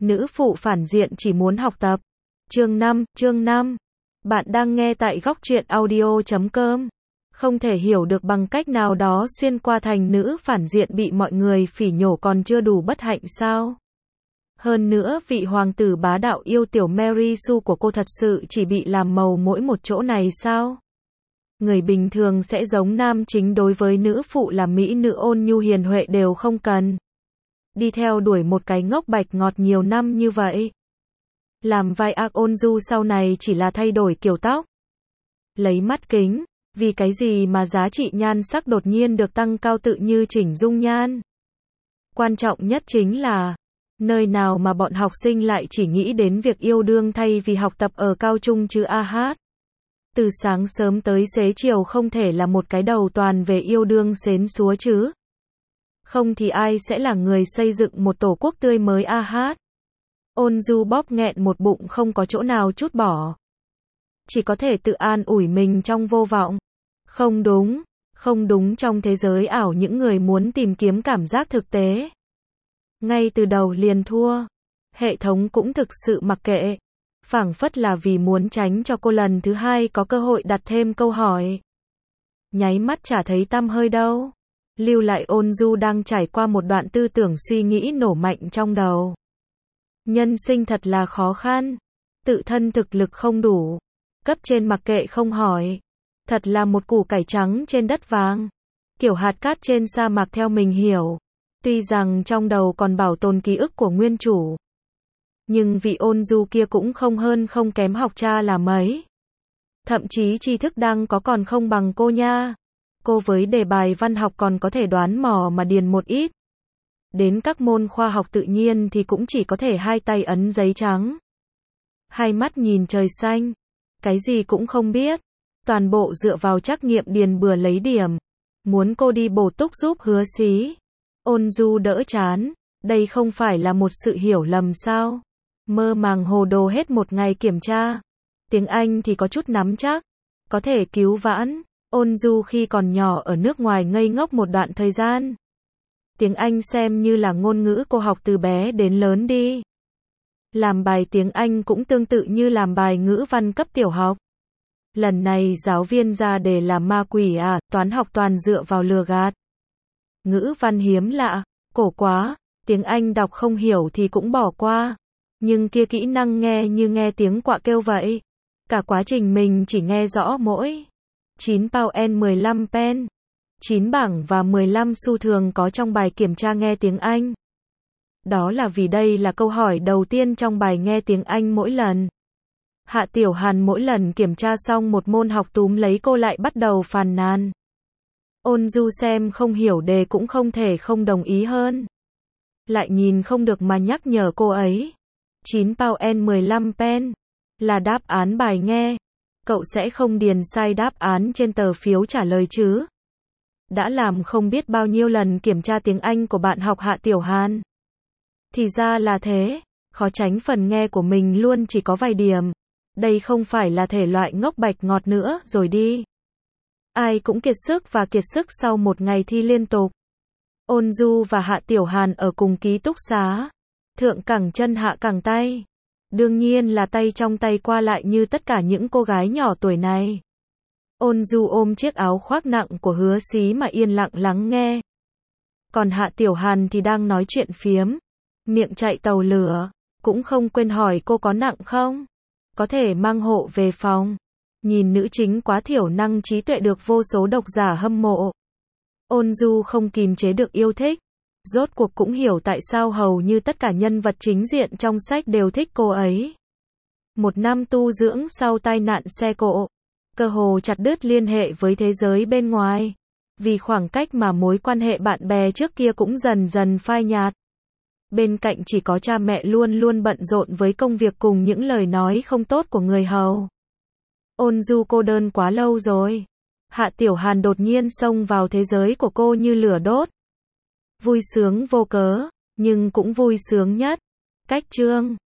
Nữ phụ phản diện chỉ muốn học tập. Chương 5. Bạn đang nghe tại góc truyện audio.com. Không thể hiểu được bằng cách nào đó xuyên qua thành nữ phản diện bị mọi người phỉ nhổ còn chưa đủ bất hạnh sao? Hơn nữa, vị hoàng tử bá đạo yêu tiểu Mary Sue của cô thật sự chỉ bị làm màu mỗi một chỗ này sao? Người bình thường sẽ giống nam chính đối với nữ phụ là mỹ nữ ôn nhu hiền huệ đều không cần đi theo đuổi một cái ngốc bạch ngọt nhiều năm như vậy. Làm vai ác ôn du sau này chỉ là thay đổi kiểu tóc, lấy mắt kính, vì cái gì mà giá trị nhan sắc đột nhiên được tăng cao tự như chỉnh dung nhan. Quan trọng nhất chính là, nơi nào mà bọn học sinh lại chỉ nghĩ đến việc yêu đương thay vì học tập ở cao trung chứ a hát. Từ sáng sớm tới xế chiều không thể là một cái đầu toàn về yêu đương xến xúa chứ. Không thì ai sẽ là người xây dựng một tổ quốc tươi mới a hát. Ôn du bóp nghẹn một bụng không có chỗ nào trút bỏ. Chỉ có thể tự an ủi mình trong vô vọng. Không đúng trong thế giới ảo những người muốn tìm kiếm cảm giác thực tế. Ngay từ đầu liền thua. Hệ thống cũng thực sự mặc kệ. Phảng phất là vì muốn tránh cho cô lần thứ hai có cơ hội đặt thêm câu hỏi. Nháy mắt chả thấy tăm hơi đâu. Lưu lại ôn du đang trải qua một đoạn tư tưởng suy nghĩ nổ mạnh trong đầu. Nhân sinh thật là khó khăn. Tự thân thực lực không đủ. Cấp trên mặc kệ không hỏi. Thật là một củ cải trắng trên đất vàng. Kiểu hạt cát trên sa mạc theo mình hiểu. Tuy rằng trong đầu còn bảo tồn ký ức của nguyên chủ. Nhưng vị ôn du kia cũng không hơn không kém học cha là mấy. Thậm chí tri thức đang có còn không bằng cô nha. Cô với đề bài văn học còn có thể đoán mò mà điền một ít. Đến các môn khoa học tự nhiên thì cũng chỉ có thể hai tay ấn giấy trắng. Hai mắt nhìn trời xanh. Cái gì cũng không biết. Toàn bộ dựa vào trắc nghiệm điền bừa lấy điểm. Muốn cô đi bổ túc giúp hứa xí. Ôn du đỡ chán. Đây không phải là một sự hiểu lầm sao? Mơ màng hồ đồ hết một ngày kiểm tra. Tiếng Anh thì có chút nắm chắc. Có thể cứu vãn. Ôn du khi còn nhỏ ở nước ngoài ngây ngốc một đoạn thời gian. Tiếng Anh xem như là ngôn ngữ cô học từ bé đến lớn đi. Làm bài tiếng Anh cũng tương tự như làm bài ngữ văn cấp tiểu học. Lần này giáo viên ra đề làm ma quỷ à, toán học toàn dựa vào lừa gạt. Ngữ văn hiếm lạ, cổ quá, tiếng Anh đọc không hiểu thì cũng bỏ qua. Nhưng kia kỹ năng nghe như nghe tiếng quạ kêu vậy. Cả quá trình mình chỉ nghe rõ mỗi 9 pound 15 pen. 9 bảng và 15 xu thường có trong bài kiểm tra nghe tiếng Anh. Đó là vì đây là câu hỏi đầu tiên trong bài nghe tiếng Anh mỗi lần. Hạ Tiểu Hàn mỗi lần kiểm tra xong một môn học túm lấy cô lại bắt đầu phàn nàn. Ôn du xem không hiểu đề cũng không thể không đồng ý hơn. Lại nhìn không được mà nhắc nhở cô ấy. 9 pound 15 pen là đáp án bài nghe. Cậu sẽ không điền sai đáp án trên tờ phiếu trả lời chứ? Đã làm không biết bao nhiêu lần kiểm tra tiếng Anh của bạn học Hạ Tiểu Hàn. Thì ra là thế, khó tránh phần nghe của mình luôn chỉ có vài điểm. Đây không phải là thể loại ngốc bạch ngọt nữa rồi đi. Ai cũng kiệt sức và kiệt sức sau một ngày thi liên tục. Ôn du và Hạ Tiểu Hàn ở cùng ký túc xá. Thượng cẳng chân hạ cẳng tay. Đương nhiên là tay trong tay qua lại như tất cả những cô gái nhỏ tuổi này. Ôn du ôm chiếc áo khoác nặng của hứa xí mà yên lặng lắng nghe. Còn Hạ Tiểu Hàn thì đang nói chuyện phiếm. Miệng chạy tàu lửa. Cũng không quên hỏi cô có nặng không? Có thể mang hộ về phòng. Nhìn nữ chính quá thiểu năng trí tuệ được vô số độc giả hâm mộ. Ôn du không kìm chế được yêu thích. Rốt cuộc cũng hiểu tại sao hầu như tất cả nhân vật chính diện trong sách đều thích cô ấy. Một năm tu dưỡng sau tai nạn xe cộ. Cơ hồ chặt đứt liên hệ với thế giới bên ngoài. Vì khoảng cách mà mối quan hệ bạn bè trước kia cũng dần dần phai nhạt. Bên cạnh chỉ có cha mẹ luôn luôn bận rộn với công việc cùng những lời nói không tốt của người hầu. Ôn du cô đơn quá lâu rồi. Hạ Tiểu Hàn đột nhiên xông vào thế giới của cô như lửa đốt. Vui sướng vô cớ, nhưng cũng vui sướng nhất. Cách chương